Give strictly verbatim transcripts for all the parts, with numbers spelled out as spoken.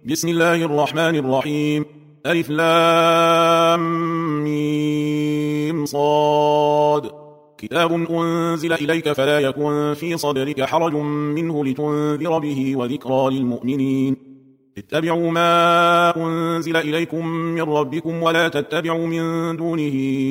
بسم الله الرحمن الرحيم. ألف لام ميم صاد. كتاب أنزل إليك فلا يكن في صدرك حرج منه لتنذر به وذكرى للمؤمنين. اتبعوا ما أنزل إليكم من ربكم ولا تتبعوا من دونه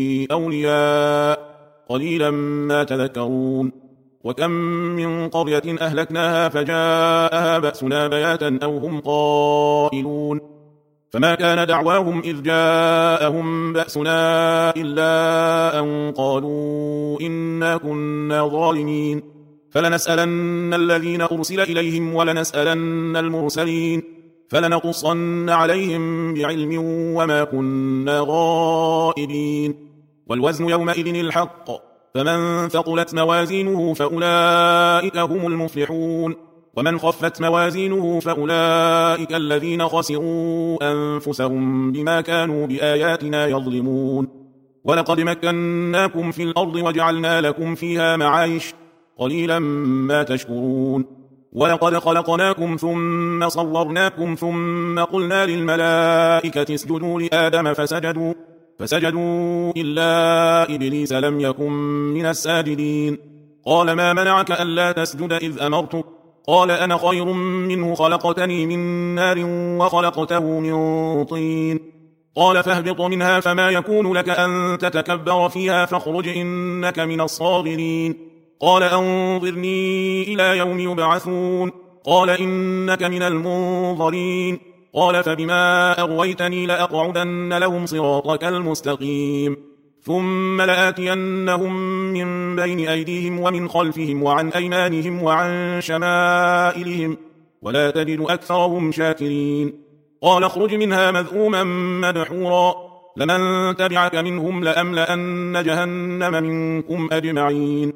أولياء قليلا ما تذكرون. وكم من قرية أهلكناها فجاءها بأسنا بياتا أو هم قائلون فما كان دعواهم إذ جاءهم بأسنا إلا أن قالوا إنا كنا ظالمين فلنسألن الذين أرسل إليهم ولنسألن المرسلين فلنقصن عليهم بعلم وما كنا غائبين. والوزن يومئذ الحق فمن ثقلت موازينه فأولئك هم المفلحون ومن خفت موازينه فأولئك الذين خسروا أنفسهم بما كانوا بآياتنا يظلمون. ولقد مكناكم في الأرض وجعلنا لكم فيها معايش قليلا ما تشكرون. ولقد خلقناكم ثم صورناكم ثم قلنا للملائكة اسجدوا لآدم فسجدوا فسجدوا إلا إبليس لم يكن من الساجدين. قال ما منعك ألا تسجد إذ أمرتك قال أنا خير منه خلقتني من نار وخلقته من طين. قال فاهبط منها فما يكون لك أن تتكبر فيها فاخرج إنك من الصاغرين. قال أنظرني إلى يوم يبعثون قال إنك من المنظرين. قال فبما أغويتني لأقعدن لهم صراطك المستقيم ثم لآتينهم من بين أيديهم ومن خلفهم وعن أيمانهم وعن شمائلهم ولا تجد أكثرهم شاكرين. قال اخرج منها مذءوما مدحورا لمن تبعك منهم لأملأن جهنم منكم أجمعين.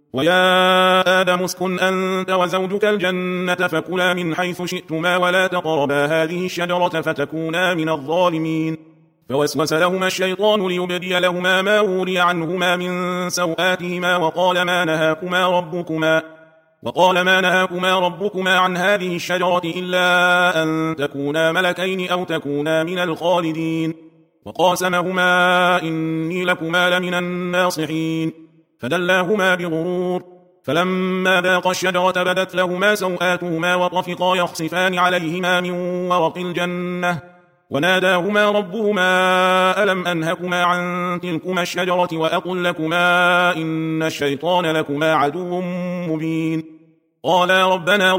ويا آدم اسكن أنت وزوجك الجنة فكلا من حيث شئتما ولا تقربا هذه الشجرة فتكونا من الظالمين. فوسوس لهما الشيطان ليبدي لهما ما وري عنهما من سوآتهما وقال ما نهاكما ربكما وقال ما نهاكما ربكما عن هذه الشجرة إلا أن تكونا ملكين أو تكونا من الخالدين. وقاسمهما إني لكما لمن الناصحين فدلاهما بغرور فلما ذاقا الشجرة بدت لهما سوآتهما وطفقا يخصفان عليهما من ورق الجنة وناداهما ربهما ألم أنهكما عن تلكما الشجرة وأقل لكما إن الشيطان لكما عدو مبين. قالا ربنا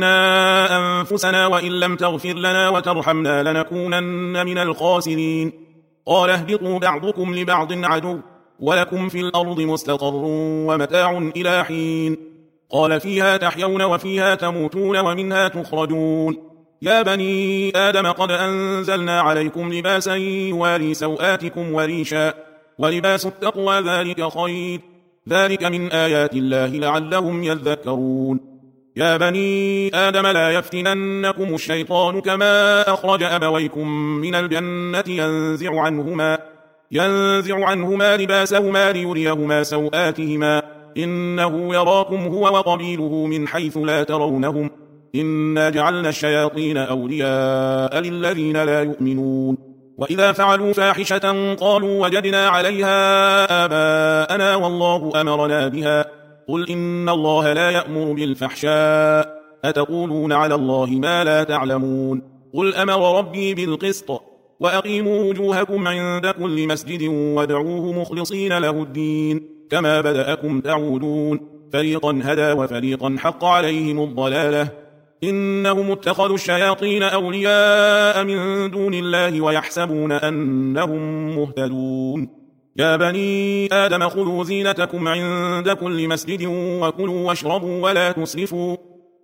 ظلمنا أنفسنا وإن لم تغفر لنا وترحمنا لنكونن من الخاسرين. قال اهبطوا بعضكم لبعض عدو ولكم في الأرض مستقر ومتاع إلى حين. قال فيها تحيون وفيها تموتون ومنها تخرجون. يا بني آدم قد أنزلنا عليكم لباسا يواري سوآتكم وريشا ولباس التقوى ذلك خير ذلك من آيات الله لعلهم يذكرون. يا بني آدم لا يفتننكم الشيطان كما أخرج أبويكم من الجنة ينزع عنهما ينزع عنهما لباسهما ليريهما سوآتهما إنه يراكم هو وقبيله من حيث لا ترونهم إنا جعلنا الشياطين أولياء للذين لا يؤمنون. وإذا فعلوا فاحشة قالوا وجدنا عليها آباءنا والله أمرنا بها قل إن الله لا يأمر بالفحشاء أتقولون على الله ما لا تعلمون. قل أمر ربي بالقسط وأقيموا وجوهكم عند كل مسجد وادعوه مخلصين له الدين كما بدأكم تعودون فريقا هدى وفريقا حق عليهم الضلالة إنهم اتخذوا الشياطين أولياء من دون الله ويحسبون أنهم مهتدون. يا بني آدم خذوا زينتكم عند كل مسجد وكلوا واشربوا ولا تسرفوا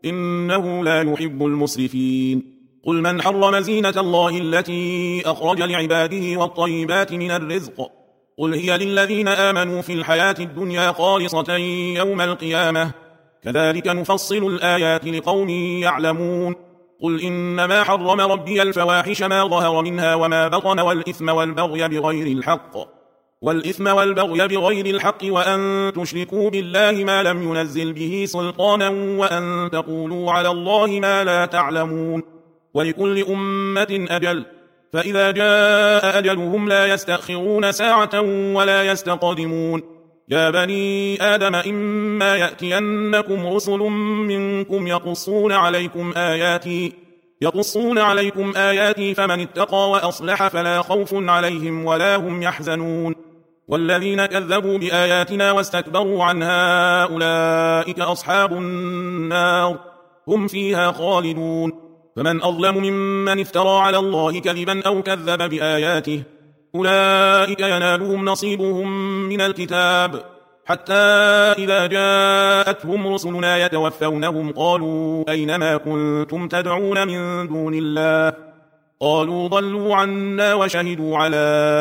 إنه لا يحب المسرفين. قل من حرم زينة الله التي أخرج لعباده والطيبات من الرزق قل هي للذين آمنوا في الحياة الدنيا خالصة يوم القيامة كذلك نفصل الآيات لقوم يعلمون. قل إنما حرم ربي الفواحش ما ظهر منها وما بطن والإثم والبغي بغير الحق والإثم والبغي بغير الحق وأن تشركوا بالله ما لم ينزل به سلطانا وأن تقولوا على الله ما لا تعلمون. ولكل أمة أجل، فإذا جاء أجلهم لا يستأخرون ساعة ولا يستقدمون. يا بني آدم إما يأتينكم رسل منكم يقصون عليكم آياتي يقصون عليكم آياتي فمن اتقى وأصلح فلا خوف عليهم ولا هم يحزنون. والذين كذبوا بآياتنا واستكبروا عنها أولئك أصحاب النار هم فيها خالدون. فمن أظلم ممن افترى على الله كذبا أو كذب بآياته، أولئك ينالهم نصيبهم من الكتاب، حتى إذا جاءتهم رسلنا يتوفونهم قالوا أينما كنتم تدعون من دون الله؟ قالوا ضلوا عنا وشهدوا على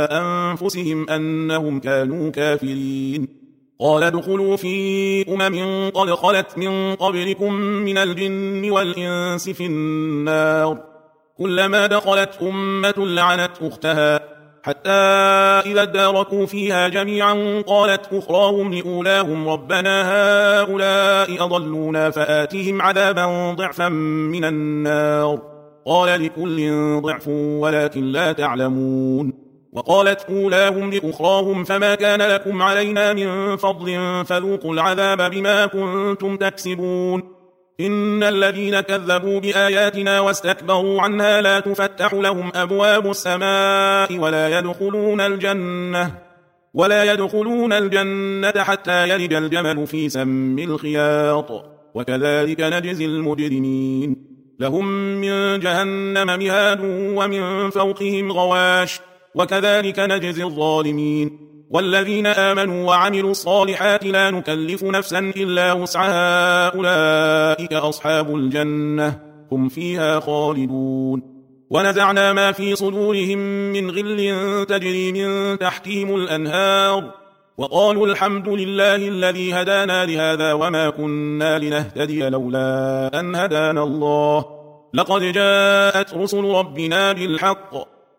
أنفسهم أنهم كانوا كافرين. قال ادخلوا في أمم قد خلت من قبلكم من الجن والإنس في النار، كلما دخلت أمة لعنت أختها، حتى إذا اداركوا فيها جميعا قالت أخراهم لأولاهم ربنا هؤلاء أضلونا فآتهم عذابا ضعفا من النار. قال لكل ضعف ولكن لا تعلمون. وقالت أولاهم لأخراهم فما كان لكم علينا من فضل فذوقوا العذاب بما كنتم تكسبون. إن الذين كذبوا بآياتنا واستكبروا عنها لا تفتح لهم أبواب السماء ولا يدخلون الجنة ولا يدخلون الجنة حتى يلج الجمل في سم الخياط، وكذلك نجزي المجرمين. لهم من جهنم مهاد ومن فوقهم غواش، وكذلك نجزي الظالمين. والذين آمنوا وعملوا الصالحات لا نكلف نفسا إلا وسعها أولئك أصحاب الجنة هم فيها خالدون. ونزعنا ما في صدورهم من غل تجري من تحتهم الأنهار، وقالوا الحمد لله الذي هدانا لهذا وما كنا لنهتدي لولا أن هدانا الله، لقد جاءت رسل ربنا بالحق،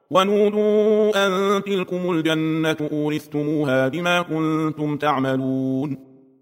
ونودوا أن تلكم الجنة أورثتموها بما كنتم تعملون.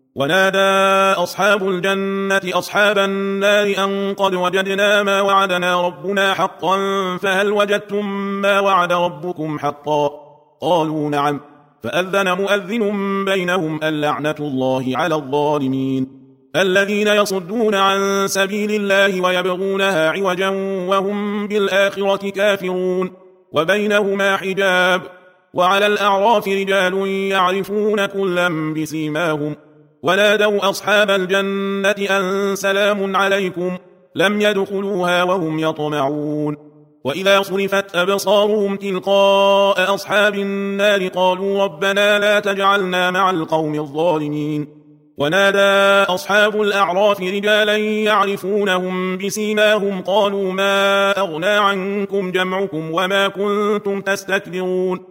ونادى أصحاب الجنة أصحاب النار أن قد وجدنا ما وعدنا ربنا حقا فهل وجدتم ما وعد ربكم حقا؟ قالوا نعم. فأذن مؤذن بينهم اللعنة الله على الظالمين، الذين يصدون عن سبيل الله ويبغونها عوجا وهم بالآخرة كافرون، وبينهما حجاب. وعلى الأعراف رجال يعرفون كلا بسيماهم، ونادوا أصحاب الجنة أن سلام عليكم لم يدخلوها وهم يطمعون. وإذا صرفت أبصارهم تلقاء أصحاب النار قالوا ربنا لا تجعلنا مع القوم الظالمين. ونادى أصحاب الأعراف رجالا يعرفونهم بسيماهم قالوا ما أغنى عنكم جمعكم وما كنتم تستكبرون،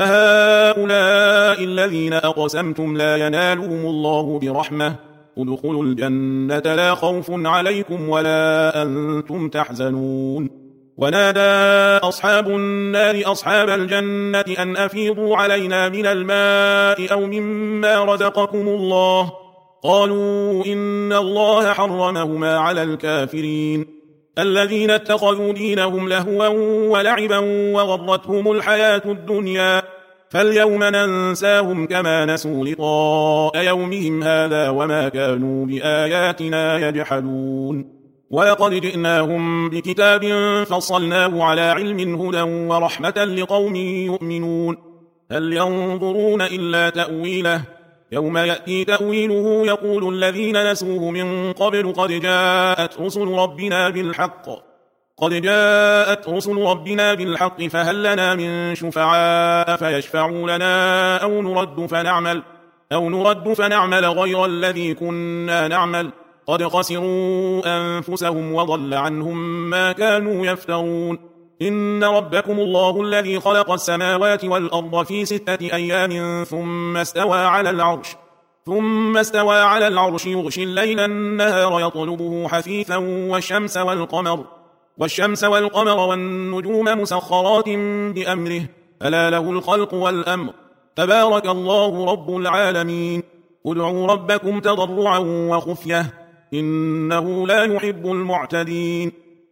أهؤلاء الذين أقسمتم لا ينالهم الله برحمة ادخلوا الجنة لا خوف عليكم ولا أنتم تحزنون. ونادى أصحاب النار أصحاب الجنة أن أفيضوا علينا من الماء أو مما رزقكم الله، قالوا إن الله حرمهما على الكافرين الذين اتخذوا دينهم لهوا ولعبا وغرتهم الحياة الدنيا، فاليوم ننساهم كما نسوا لقاء يومهم هذا وما كانوا بآياتنا يجحدون. ولقد جئناهم بكتاب فصلناه على علم هدى ورحمة لقوم يؤمنون. هل ينظرون إلا تأويله، يوم يأتي تأويله يقول الذين نسوه من قبل قد جاءت رسل ربنا بالحق قد جاءت رسل ربنا بالحق فهل لنا من شفعاء فيشفعوا لنا أو نرد فنعمل أو نرد فنعمل غير الذي كنا نعمل قد خسروا أنفسهم وضل عنهم ما كانوا يفترون. إن ربكم الله الذي خلق السماوات والأرض في ستة أيام ثم استوى على العرش ثم استوى على العرش يغشي الليل النهار يطلبه حثيثا والشمس والقمر والشمس والقمر والنجوم مسخرات بأمره ألا له الخلق والأمر تبارك الله رب العالمين. ادعوا ربكم تضرعا وخفية إنه لا يحب المعتدين.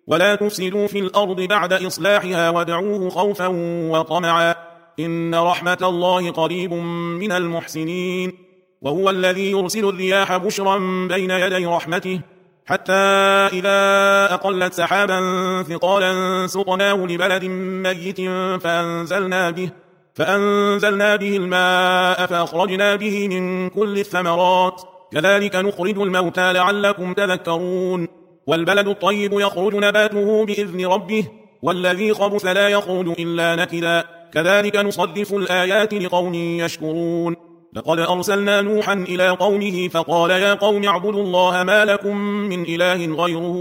ولا تفسدوا في الأرض بعد إصلاحها وادعوه خوفا وطمعا إن رحمة الله قريب من المحسنين وهو الذي يرسل الرياح بشرا بين يدي رحمته حتى إذا أقلت سحابا ثقالا سقناه لبلد ميت فأنزلنا به فأنزلنا به الماء فأخرجنا به من كل الثمرات كذلك نخرج الموتى لعلكم تذكرون والبلد الطيب يخرج نباته بإذن ربه والذي خبث لا يخرج إلا نكدا كذلك نصرف الآيات لقوم يشكرون لقد أرسلنا نوحا إلى قومه فقال يا قوم اعبدوا الله ما لكم من إله غيره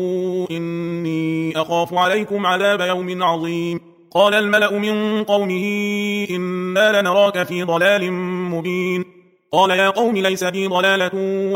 إني أخاف عليكم عذاب يوم عظيم قال الملأ من قومه إنا لنراك في ضلال مبين قال يا قوم ليس بي ضلالة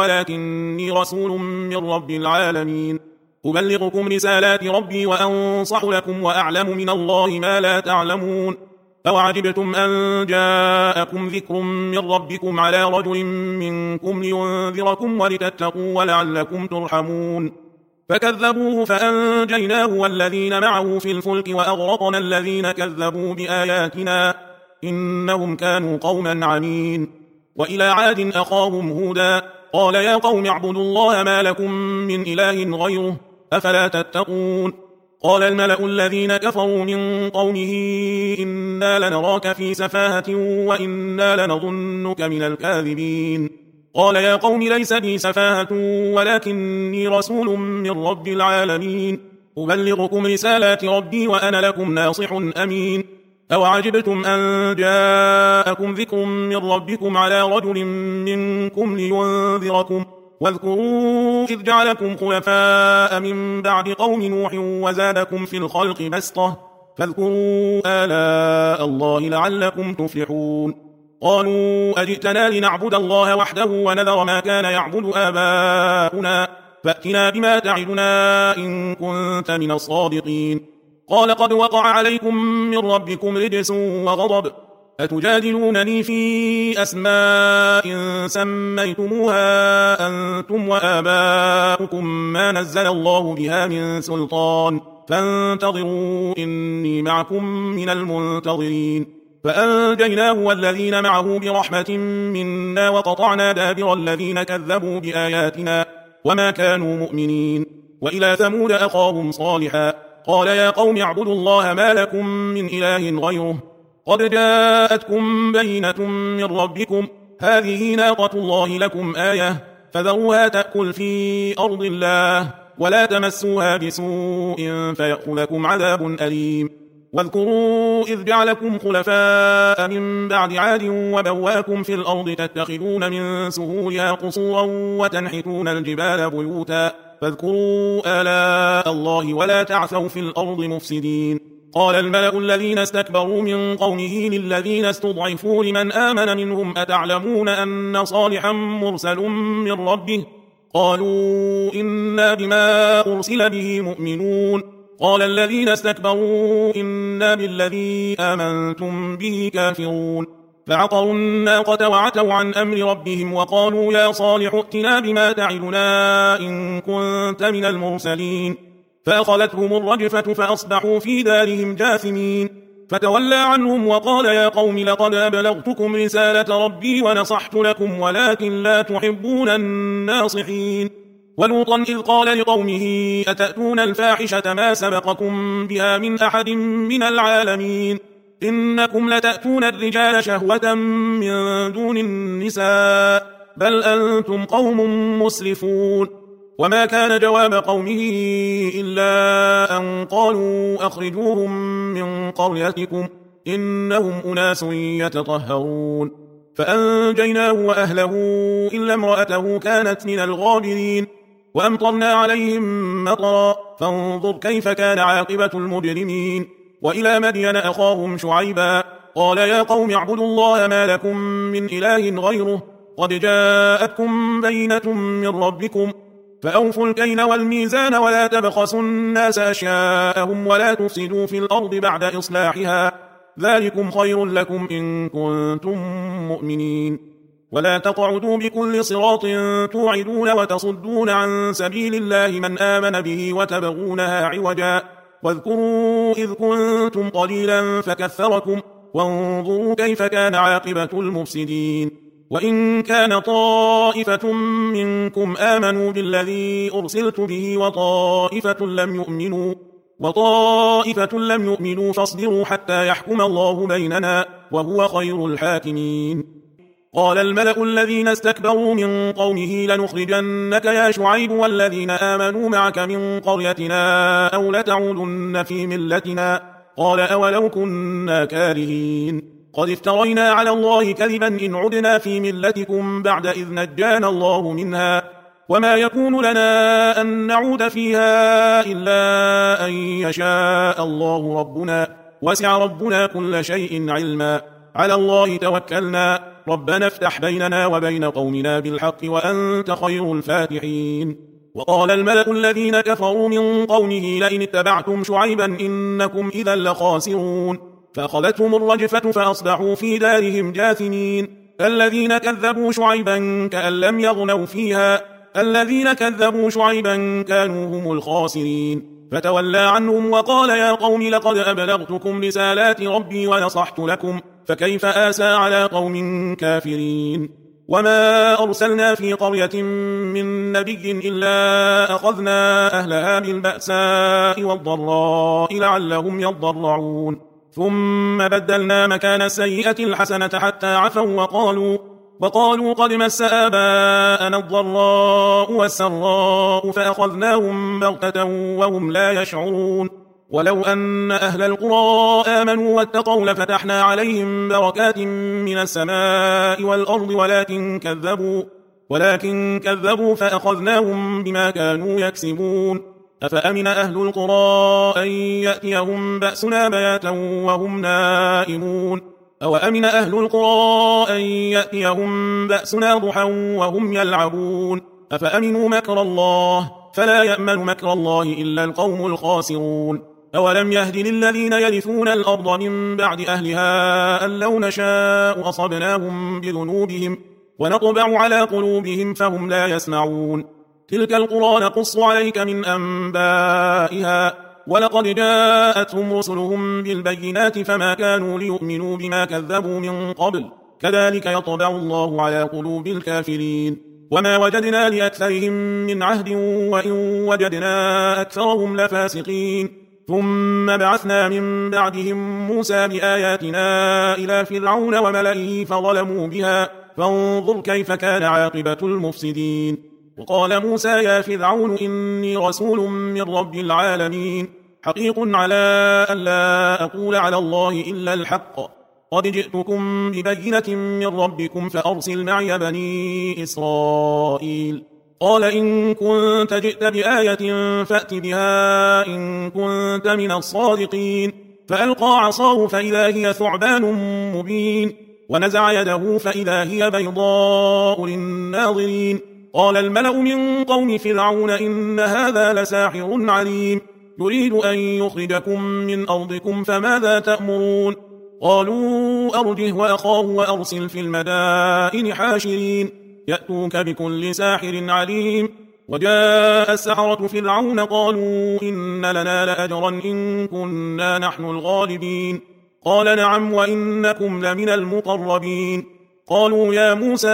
ولكني رسول من رب العالمين أبلغكم رسالات ربي وأنصح لكم وأعلم من الله ما لا تعلمون أوعجبتم أن جاءكم ذكر من ربكم على رجل منكم لينذركم ولتتقوا ولعلكم ترحمون فكذبوه فأنجيناه والذين معه في الفلك وأغرقنا الذين كذبوا بآياتنا إنهم كانوا قوما عمين وإلى عاد أخاهم هودا قال يا قوم اعبدوا الله ما لكم من إله غيره أفلا تتقون قال الملأ الذين كفروا من قومه إنا لنراك في سفاهة وإنا لنظنك من الكاذبين قال يا قوم ليس بي سفاهة ولكني رسول من رب العالمين أبلغكم رسالات ربي وأنا لكم ناصح أمين أوعجبتم أن جاءكم ذكر من ربكم على رجل منكم لينذركم واذكروا إذ جعلكم خلفاء من بعد قوم نوح وزادكم في الخلق بسطة فاذكروا آلاء الله لعلكم تفلحون قالوا أجئتنا لنعبد الله وحده ونذر ما كان يعبد آباؤنا فأتنا بما تعدنا إن كنت من الصادقين قال قد وقع عليكم من ربكم رجس وغضب أتجادلونني في أسماء سميتموها أنتم وآباؤكم ما نزل الله بها من سلطان فانتظروا إني معكم من المنتظرين فأنجيناه والذين معه برحمة منا وقطعنا دابر الذين كذبوا بآياتنا وما كانوا مؤمنين وإلى ثمود أخاهم صالحا قال يا قوم اعبدوا الله ما لكم من إله غيره قد جاءتكم بينة من ربكم هذه ناقة الله لكم آية فذروها تأكل في أرض الله ولا تمسوها بسوء فيأخذكم عذاب أليم واذكروا إذ جعلكم خلفاء من بعد عاد وبواكم في الأرض تتخذون من سهولها قصورا وتنحتون الجبال بيوتا فاذكروا آلاء الله ولا تعثوا في الأرض مفسدين قال الملأ الذين استكبروا من قومه للذين استضعفوا لمن آمن منهم أتعلمون أن صالحا مرسل من ربه قالوا إنا بما أرسل به مؤمنون قال الذين استكبروا إنا بالذي آمنتم به كافرون فعقروا الناقة وعتوا عن أمر ربهم وقالوا يا صالح ائتنا بما تعدنا إن كنت من المرسلين فأخذتهم الرجفة فأصبحوا في دارهم جاثمين فتولى عنهم وقال يا قوم لقد أبلغتكم رسالة ربي ونصحت لكم ولكن لا تحبون الناصحين ولوطا إذ قال لقومه أتأتون الفاحشة ما سبقكم بها من أحد من العالمين إنكم لتأتون الرجال شهوة من دون النساء بل أنتم قوم مسرفون وما كان جواب قومه إلا أن قالوا أخرجوهم من قريتكم إنهم أناس يتطهرون فأنجيناه وأهله إلا امرأته كانت من الغابرين وأمطرنا عليهم مطرا فانظر كيف كان عاقبة المجرمين وإلى مدين أخاهم شعيبا قال يا قوم اعبدوا الله ما لكم من إله غيره قد جاءتكم بينة من ربكم فأوفوا الكيل والميزان ولا تبخسوا الناس أشياءهم ولا تفسدوا في الأرض بعد إصلاحها ذلكم خير لكم إن كنتم مؤمنين ولا تقعدوا بكل صراط توعدون وتصدون عن سبيل الله من آمن به وتبغونها عوجا واذكروا إذ كنتم قليلا فكثركم وانظروا كيف كان عاقبة المفسدين وإن كان طائفة منكم آمنوا بالذي أرسلت به وطائفة لم يؤمنوا وطائفة لم يؤمنوا فاصبروا حتى يحكم الله بيننا وهو خير الحاكمين. قال الملأ الذين استكبروا من قومه لنخرجنك يا شعيب والذين آمنوا معك من قريتنا أو لتعودن في ملتنا قال أولو كنا كارهين قد افترينا على الله كذبا إن عدنا في ملتكم بعد إذ نجانا الله منها وما يكون لنا أن نعود فيها إلا أن يشاء الله ربنا وسع ربنا كل شيء علما على الله توكلنا ربنا افتح بيننا وبين قومنا بالحق وأنت خير الفاتحين. وقال الملأ الذين كفروا من قومه لئن اتبعتم شعيبا إنكم إذا لخاسرون فأخذتهم الرجفة فأصبحوا في دارهم جاثمين الذين كذبوا شعيبا كأن لم يغنوا فيها الذين كذبوا شعيبا كانوا هم الخاسرين فتولى عنهم وقال يا قوم لقد أبلغتكم رسالات ربي ونصحت لكم فكيف آسى على قوم كافرين. وما أرسلنا في قرية من نبي إلا أخذنا أهلها بالبأساء والضراء لعلهم يضرعون ثم بدلنا مكان السيئة الحسنة حتى عفوا وقالوا وقالوا قد مس آباءنا الضراء والسراء فأخذناهم بغتة وهم لا يشعرون ولو أن أهل القرى آمنوا واتقوا لفتحنا عليهم بركات من السماء والأرض ولكن كذبوا ولكن كذبوا فأخذناهم بما كانوا يكسبون أفأمن أهل القرى أن يأتيهم بأسنا بياتا وهم نائمون أو أمن أهل القرى أن يأتيهم بأسنا ضحى وهم يلعبون أفأمنوا مكر الله فلا يأمن مكر الله إلا القوم الخاسرون أولم يهد للذين يرثون الأرض من بعد أهلها أن لو نشاء أصبناهم بذنوبهم ونطبع على قلوبهم فهم لا يسمعون تلك القرى نقص عليك من أنبائها ولقد جاءتهم رسلهم بالبينات فما كانوا ليؤمنوا بما كذبوا من قبل كذلك يطبع الله على قلوب الكافرين وما وجدنا لأكثرهم من عهد وإن وجدنا أكثرهم لفاسقين ثم بعثنا من بعدهم موسى بآياتنا إلى فرعون وملئه فظلموا بها فانظر كيف كان عاقبة المفسدين. وقال موسى يا فرعون إني رسول من رب العالمين حقيق على أن لا أقول على الله إلا الحق قد جئتكم ببينة من ربكم فأرسل معي بني إسرائيل قال إن كنت جئت بآية فأت بها إن كنت من الصادقين فألقى عصاه فإذا هي ثعبان مبين ونزع يده فإذا هي بيضاء للناظرين قال الملأ من قوم فرعون إن هذا لساحر عليم يريد أن يخرجكم من أرضكم فماذا تأمرون قالوا أرجه وأخاه وأرسل في المدائن حاشرين يأتوك بكل ساحر عليم وجاء السحرة فرعون قالوا إن لنا لأجرا إن كنا نحن الغالبين قال نعم وإنكم لمن المقربين قالوا يا موسى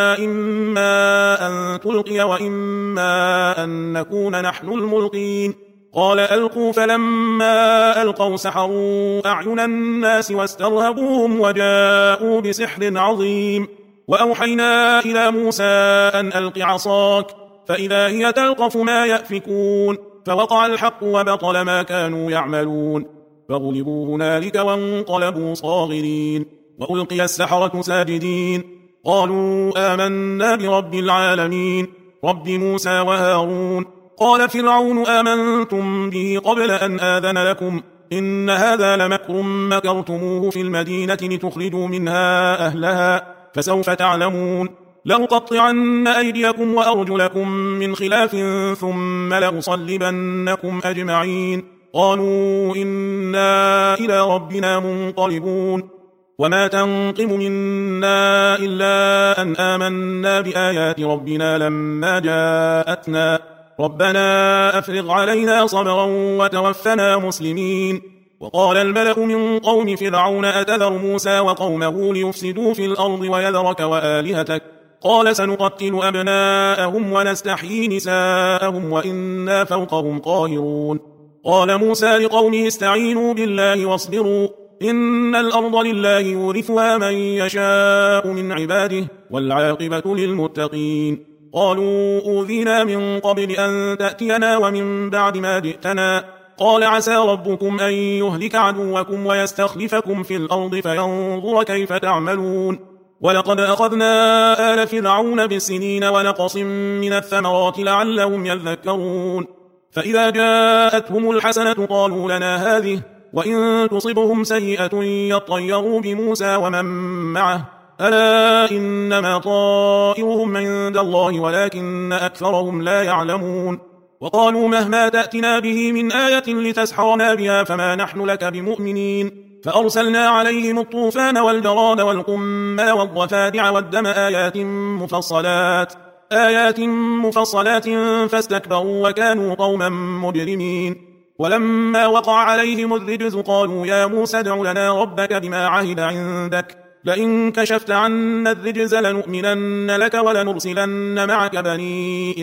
إما أن تلقي وإما أن نكون نحن الملقين قال ألقوا فلما ألقوا سحروا أعين الناس واسترهبوهم وجاءوا بسحر عظيم وأوحينا إلى موسى أن ألق عصاك فإذا هي تلقف ما يأفكون فوقع الحق وبطل ما كانوا يعملون فغلبوا هنالك وانقلبوا صاغرين وألقي السحرة ساجدين قالوا آمنا برب العالمين رب موسى وهارون قال فرعون آمنتم به قبل أن آذن لكم إن هذا لمكر مكرتموه في المدينة لتخرجوا منها أهلها فسوف تعلمون لأقطعن أيديكم وأرجلكم من خلاف ثم لأصلبنكم أجمعين قالوا إنا إلى ربنا منقلبون وما تنقم منا إلا أن آمنا بآيات ربنا لما جاءتنا ربنا أفرغ علينا صبرا وتوفنا مسلمين. وقال الملأ من قوم فرعون أتذر موسى وقومه ليفسدوا في الأرض ويذرك وآلهتك قال سنقتل أبناءهم ونستحيي نساءهم وإنا فوقهم قاهرون. قال موسى لقومه استعينوا بالله واصبروا إن الأرض لله يورثها من يشاء من عباده والعاقبة للمتقين. قالوا أوذينا من قبل أن تأتينا ومن بعد ما جئتنا قال عسى ربكم أن يهلك عدوكم ويستخلفكم في الأرض فينظر كيف تعملون. ولقد أخذنا آل فرعون بالسنين ونقص من الثمرات لعلهم يذكرون. فإذا جاءتهم الحسنة قالوا لنا هذه وإن تصبهم سيئة يطيروا بموسى ومن معه ألا إنما طائرهم عند الله ولكن أكثرهم لا يعلمون. وقالوا مهما تأتنا به من آية لتسحرنا بها فما نحن لك بمؤمنين. فأرسلنا عليهم الطوفان والجراد والقمل والضفادع والدم آيات مفصلات آيات مفصلات فاستكبروا وكانوا قوما مجرمين. ولما وقع عليهم الرجز قالوا يا موسى ادع لنا ربك بما عهد عندك لئن كشفت عنا الرجز لنؤمنن لك ولنرسلن معك بني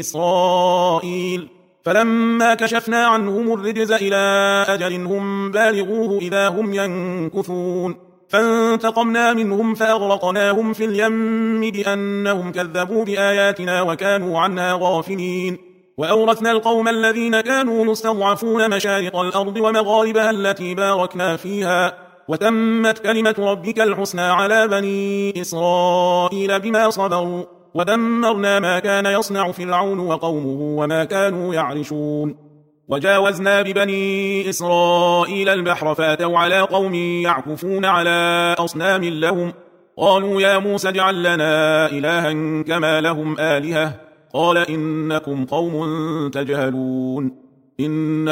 إسرائيل. فلما كشفنا عنهم الرجز إلى أجل هم بالغوه إذا هم ينكثون فانتقمنا منهم فأغرقناهم في اليم بأنهم كذبوا بآياتنا وكانوا عنها غافلين. وأورثنا القوم الذين كانوا مستضعفون مشارق الأرض ومغاربها التي باركنا فيها وتمت كلمة ربك الحسنى على بني إسرائيل بما صبروا ودمرنا ما كان يصنع فرعون وقومه وما كانوا يعرشون. وجاوزنا ببني إسرائيل البحر فأتوا على قوم يعكفون على أصنام لهم قالوا يا موسى اجعل لنا إلها كما لهم آلهة قال إنكم قوم تجهلون إن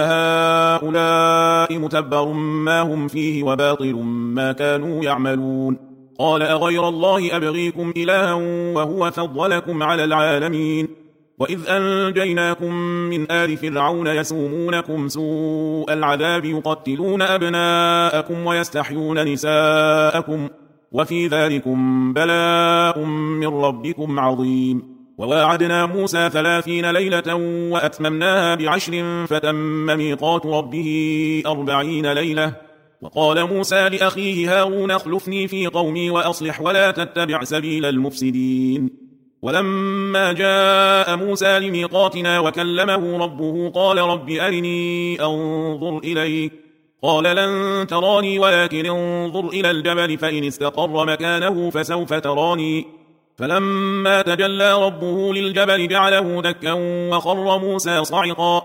هؤلاء متبر ما هم فيه وباطل ما كانوا يعملون. قال أغير الله أبغيكم إلها وهو فضلكم على العالمين. وإذ أنجيناكم من آل فرعون يسومونكم سوء العذاب يقتلون أبناءكم ويستحيون نساءكم وفي ذلكم بلاء من ربكم عظيم. وواعدنا موسى ثلاثين ليلة وأتممناها بعشر فتم ميقات ربه أربعين ليلة. وقال موسى لأخيه هارون اخلفني في قومي وأصلح ولا تتبع سبيل المفسدين. ولما جاء موسى لميقاتنا وكلمه ربه قال رب أرني أنظر إليك قال لن تراني ولكن انظر إلى الجبل فإن استقر مكانه فسوف تراني. فلما تجلى ربه للجبل جعله دكا وخر موسى صعقا.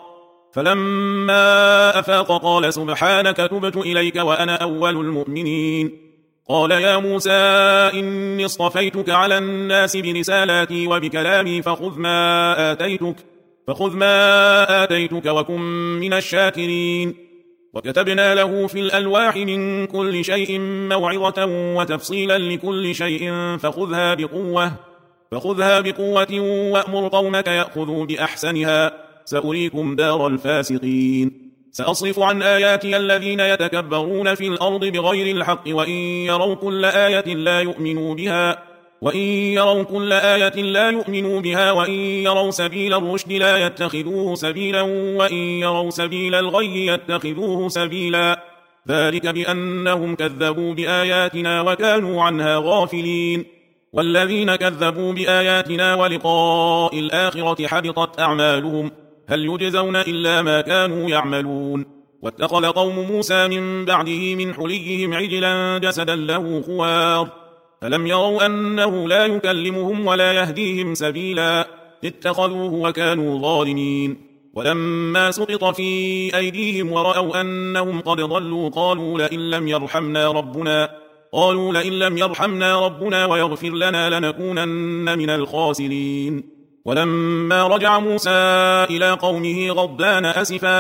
فلما أفاق قال سبحانك تبت إليك وأنا أول المؤمنين. قال يا موسى إني اصطفيتك على الناس برسالاتي وبكلامي فخذ ما آتيتك فخذ ما آتيتك وكن من الشاكرين. وكتبنا له في الألواح من كل شيء موعظة وتفصيلا لكل شيء فخذها بقوة فخذها بقوة وأمر قومك يأخذوا بأحسنها سأريكم دار الفاسقين. سأصرف عن آياتي الذين يتكبرون في الأرض بغير الحق وإن يروا كل آية لا يؤمنوا بها وإن يروا كل آية لا يؤمنوا بها وإن يروا سبيل الرشد لا يتخذوه سبيلا وإن يروا سبيل الغي يتخذوه سبيلا ذلك بأنهم كذبوا بآياتنا وكانوا عنها غافلين. والذين كذبوا بآياتنا ولقاء الآخرة حبطت أعمالهم هل يجزون إلا ما كانوا يعملون. واتخذ قوم موسى من بعده من حليهم عجلا جسدا له خوار فلم يروا أنه لا يكلمهم ولا يهديهم سبيلا اتخذوه وكانوا ظالمين. ولما سقط في أيديهم ورأوا أنهم قد ضلوا قالوا لئن لم يرحمنا ربنا قالوا لئن لم يرحمنا ربنا ويغفر لنا لنكونن من الخاسرين. ولما رجع موسى إلى قومه غضبان أسفا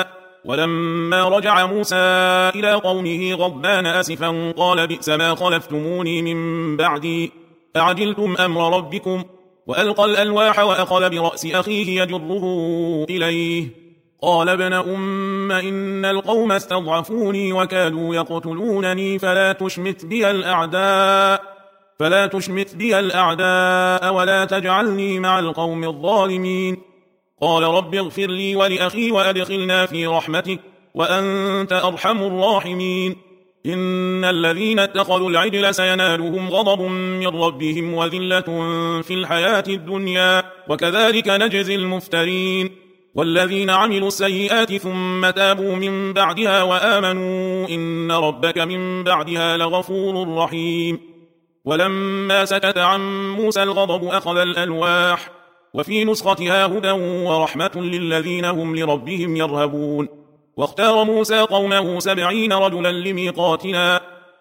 ولما رجع موسى إلى قومه غضبان أسفا قال بئس ما خلفتموني من بعدي أعجلتم أمر ربكم وألقى الألواح وأخذ برأس أخيه يجره إليه قال ابن أم إن القوم استضعفوني وكادوا يقتلونني فلا تشمت بي الأعداء فلا تشمت بي الأعداء ولا تجعلني مع القوم الظالمين قال رب اغفر لي ولأخي وأدخلنا في رحمتك وأنت أرحم الراحمين إن الذين اتخذوا العجل سينالهم غضب من ربهم وذلة في الحياة الدنيا وكذلك نجزي المفترين والذين عملوا السيئات ثم تابوا من بعدها وآمنوا إن ربك من بعدها لغفور رحيم ولما سكت عن موسى الغضب أخذ الألواح وفي نسختها هدى ورحمة للذين هم لربهم يرهبون واختار موسى قومه سبعين رجلا لميقاتنا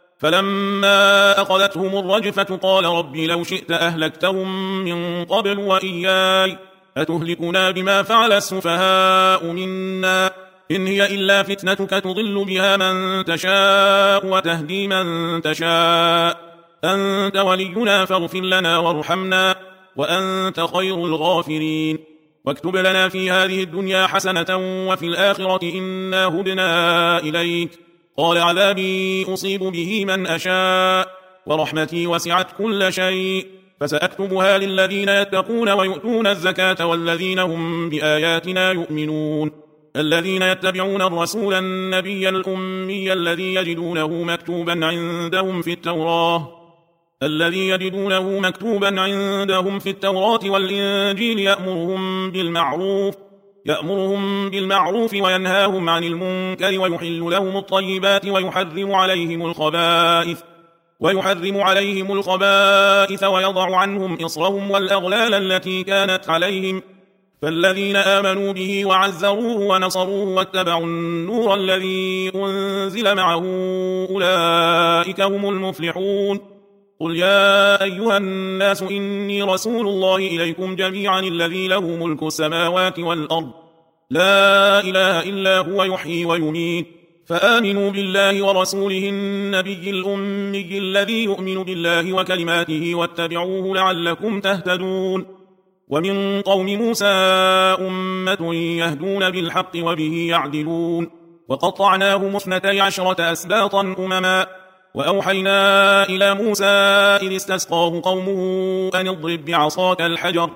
فلما أخذتهم الرجفة قال رب لو شئت أهلكتهم من قبل وإياي أتهلكنا بما فعل السفهاء منا إن هي إلا فتنتك تضل بها من تشاء وتهدي من تشاء أنت ولينا فاغفر لنا وارحمنا وأنت خير الغافرين واكتب لنا في هذه الدنيا حسنة وفي الآخرة إنا هدنا إليك قال عذابي أصيب به من أشاء ورحمتي وسعت كل شيء فسأكتبها للذين يتقون ويؤتون الزكاة والذين هم بآياتنا يؤمنون الذين يتبعون الرسول النبي الأمي الذي يجدونه مكتوبا عندهم في التوراة الذي يجدونه مكتوبا عندهم في التوراة والإنجيل يأمرهم بالمعروف يأمرهم بالمعروف وينهاهم عن المنكر ويحل لهم الطيبات ويحرم عليهم الخبائث ويحرم عليهم الخبائث ويضع عنهم إصرهم والأغلال التي كانت عليهم فالذين آمنوا به وعزروه ونصروه واتبعوا النور الذي أنزل معه أولئك هم المفلحون قل يا أيها الناس إني رسول الله إليكم جميعا الذي له ملك السماوات والأرض لا إله إلا هو يحيي ويميت فآمنوا بالله ورسوله النبي الأمي الذي يؤمن بالله وكلماته واتبعوه لعلكم تهتدون ومن قوم موسى أمة يهدون بالحق وبه يعدلون وقطعناهم اثنتي عشرة أسباطا أمما وأوحينا إلى موسى إذ استسقاه قومه أن اضرب بعصاك الحجر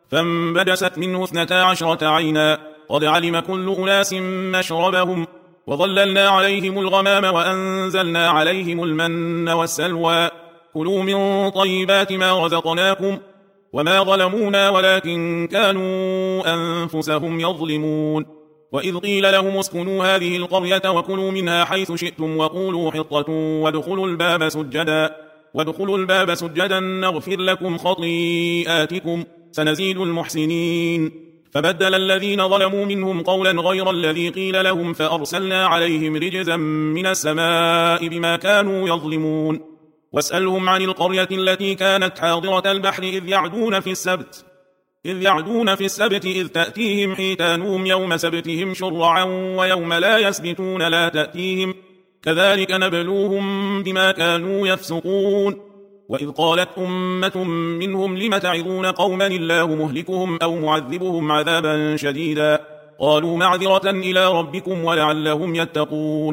فانبجست منه اثنتا عشرة عينا قد علم كل أناس مشربهم وظللنا عليهم الغمام وأنزلنا عليهم المن والسلوى كلوا من طيبات ما رزقناكم وما ظلمونا ولكن كانوا أنفسهم يظلمون وإذ قيل لهم اسكنوا هذه القرية وكلوا منها حيث شئتم وقولوا حطة وادخلوا الباب سجدا وادخلوا الباب سجدا نغفر لكم خطيئاتكم سنزيد المحسنين فبدل الذين ظلموا منهم قولا غير الذي قيل لهم فأرسلنا عليهم رجزا من السماء بما كانوا يظلمون واسألهم عن القرية التي كانت حاضرة البحر إذ يعدون في السبت إذ يعدون في السبت إذ تأتيهم حيتانهم يوم سبتهم شرعا ويوم لا يسبتون لا تأتيهم كذلك نبلوهم بما كانوا يفسقون وإذ قالت أمة منهم لم تعظون قوما الله مهلكهم أو معذبهم عذابا شديدا قالوا معذرة إلى ربكم ولعلهم يتقون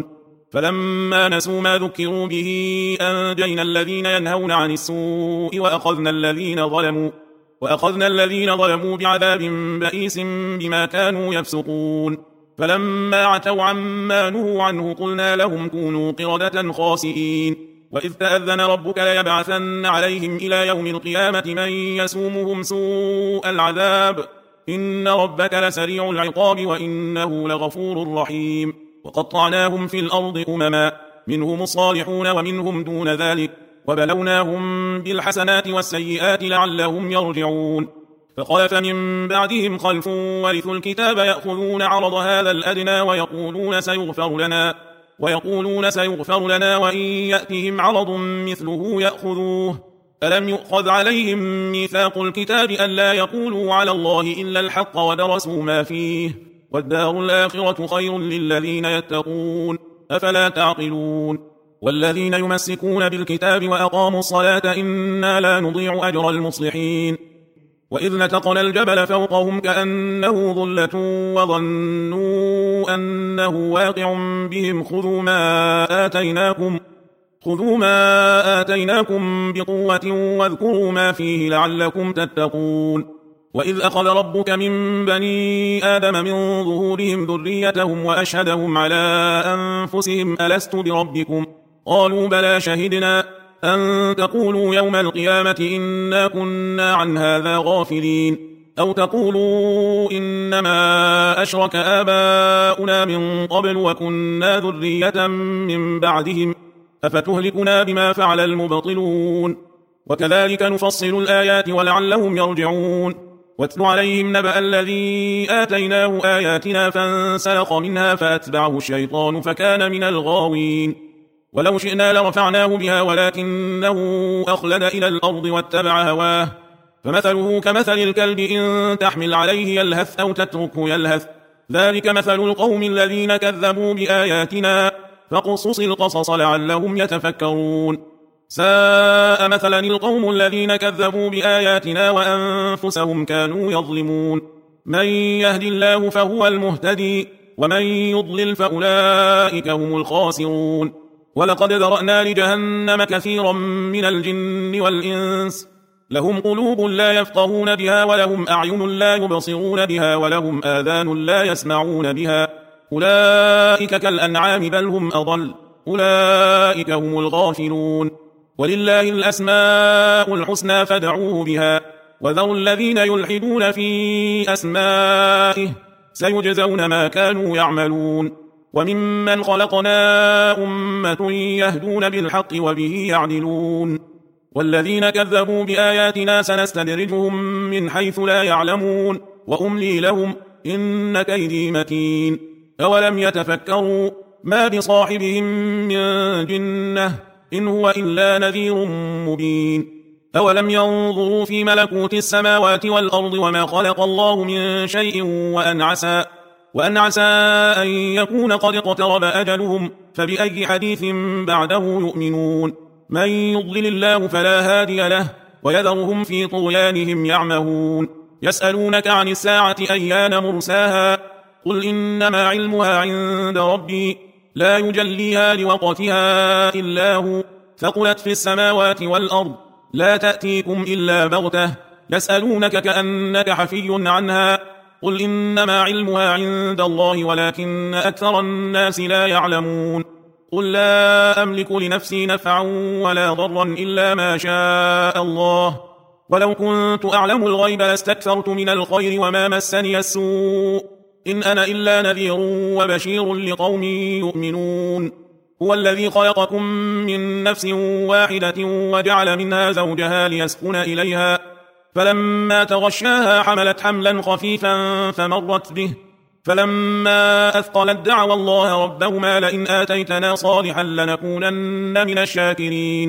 فلما نسوا ما ذكروا به أنجينا الذين ينهون عن السوء وأخذنا الذين ظلموا وأخذنا الذين ظلموا بعذاب بئيس بما كانوا يفسقون فلما عتوا عما نهوا عنه قلنا لهم كونوا قردة خاسئين وإذ تأذن ربك ليبعثن عليهم إلى يوم القيامة من يسومهم سوء العذاب إن ربك لسريع العقاب وإنه لغفور رحيم وقطعناهم في الأرض أمما منهم الصالحون ومنهم دون ذلك وبلوناهم بالحسنات والسيئات لعلهم يرجعون فخلف من بعدهم خلف ورثوا الكتاب يأخذون عرض هذا الأدنى ويقولون سيغفر لنا ويقولون سيغفر لنا وإن يأتهم عرض مثله يأخذوه ألم يؤخذ عليهم ميثاق الكتاب ألا يقولوا على الله إلا الحق ودرسوا ما فيه والدار الآخرة خير للذين يتقون أفلا تعقلون والذين يمسكون بالكتاب وأقاموا الصلاة إنا لا نضيع أجر المصلحين وإذ نتقنا الجبل فوقهم كأنه ظلة وظنوا أنه واقع بهم خذوا ما آتيناكم خذوا ما آتيناكم بقوة واذكروا ما فيه لعلكم تتقون وإذ أخذ ربك من بني آدم من ظهورهم ذريتهم وأشهدهم على أنفسهم ألست بربكم قالوا بلى شهدنا أن تقولوا يوم القيامة إنا كنا عن هذا غافلين أو تقولوا إنما أشرك آباؤنا من قبل وكنا ذرية من بعدهم أفتهلكنا بما فعل المبطلون وكذلك نفصل الآيات ولعلهم يرجعون واتل عليهم نبأ الذي آتيناه آياتنا فانسلخ منها فأتبعه الشيطان فكان من الغاوين ولو شئنا لرفعناه بها ولكنه أخلد إلى الأرض واتبع هواه فمثله كمثل الكلب إن تحمل عليه يلهث أو تتركه يلهث ذلك مثل القوم الذين كذبوا بآياتنا فاقصص القصص لعلهم يتفكرون ساء مثلا القوم الذين كذبوا بآياتنا وأنفسهم كانوا يظلمون من يهد الله فهو المهتدي ومن يضلل فأولئك هم الخاسرون ولقد ذرأنا لجهنم كثيرا من الجن والإنس لهم قلوب لا يفقهون بها ولهم أعين لا يبصرون بها ولهم آذان لا يسمعون بها أولئك كالأنعام بل هم أضل أولئك هم الغافلون ولله الأسماء الحسنى فادعوه بها وذروا الذين يلحدون في أسمائه سيجزون ما كانوا يعملون وممن خلقنا أمة يهدون بالحق وبه يعدلون والذين كذبوا بآياتنا سنستدرجهم من حيث لا يعلمون وأملي لهم إن كيدي متين أولم يتفكروا ما بصاحبهم من جنة إن هو إلا نذير مبين أولم ينظروا في ملكوت السماوات والأرض وما خلق الله من شيء وأن عسى, وأن عسى أن يكون قد اقترب أجلهم فبأي حديث بعده يؤمنون من يضلل الله فلا هادي له ويذرهم في طغيانهم يعمهون يسألونك عن الساعة أيان مرساها قل إنما علمها عند ربي لا يجليها لوقتها إلا هو ثقلت في السماوات والأرض لا تأتيكم إلا بغتة يسألونك كأنك حفي عنها قل إنما علمها عند الله ولكن أكثر الناس لا يعلمون قل لا أملك لنفسي نفعا ولا ضرا إلا ما شاء الله ولو كنت أعلم الغيب لاستكثرت من الخير وما مسني السوء إن أنا إلا نذير وبشير لقوم يؤمنون هو الذي خلقكم من نفس واحدة وجعل منها زوجها ليسكن إليها فلما تغشاها حملت حملا خفيفا فمرت به فلما أثقلت دعوى الله ربهما لئن آتيتنا صالحا لنكونن من الشاكرين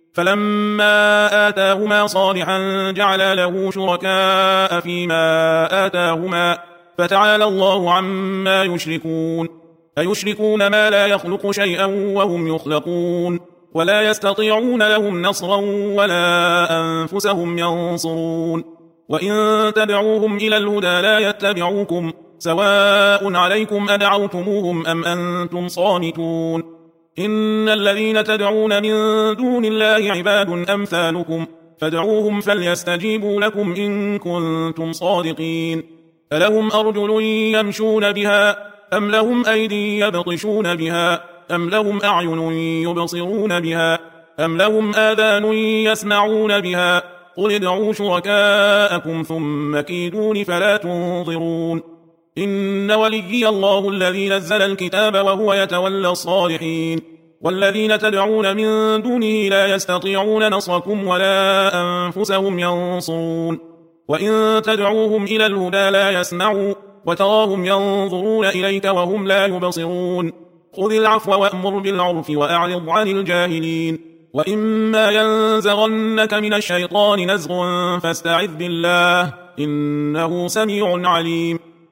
فلما آتاهما صالحا جعلا له شركاء فيما آتاهما فتعالى الله عما يشركون أيشركون ما لا يخلق شيئا وهم يخلقون ولا يستطيعون لهم نصرا ولا أنفسهم ينصرون وإن تدعوهم إلى الهدى لا يتبعوكم سواء عليكم أدعوتموهم أم أنتم صامتون إن الذين تدعون من دون الله عباد أمثالكم فادعوهم فليستجيبوا لكم إن كنتم صادقين ألهم أرجل يمشون بها أم لهم أيدي يبطشون بها أم لهم أعين يبصرون بها أم لهم آذان يسمعون بها قل ادعوا شركاءكم ثم كيدون فلا تنظرون إن وليي الله الذي نزل الكتاب وهو يتولى الصالحين والذين تدعون من دونه لا يستطيعون نصركم ولا أنفسهم ينصرون وإن تدعوهم إلى الهدى لا يسمعوا وتراهم ينظرون إليك وهم لا يبصرون خذ العفو وأمر بالعرف وأعرض عن الجاهلين وإما ينزغنك من الشيطان نزغ فاستعذ بالله إنه سميع عليم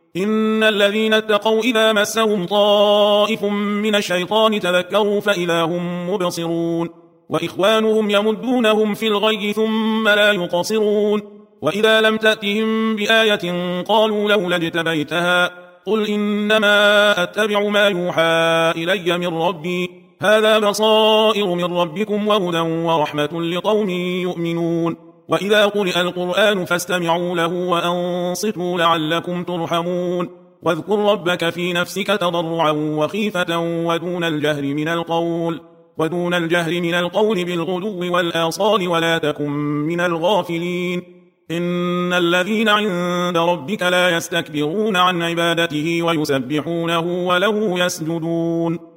إن الذين اتقوا إذا مسهم طائف من الشيطان تذكروا فإذا هم مبصرون وإخوانهم يمدونهم في الغي ثم لا يقصرون وإذا لم تأتهم بآية قالوا لولا اجتبيتها قل إنما أتبع ما يوحى إلي من ربي هذا بصائر من ربكم وهدى ورحمة لقوم يؤمنون وإذا قرئ القرآن فاستمعوا له وأنصتوا لعلكم ترحمون واذكر ربك في نفسك تضرعا وخيفة ودون الجهر من القول ودون الجهر من القول بالغدو والآصال ولا تكن من الغافلين إن الذين عند ربك لا يستكبرون عن عبادته ويسبحونه وله يسجدون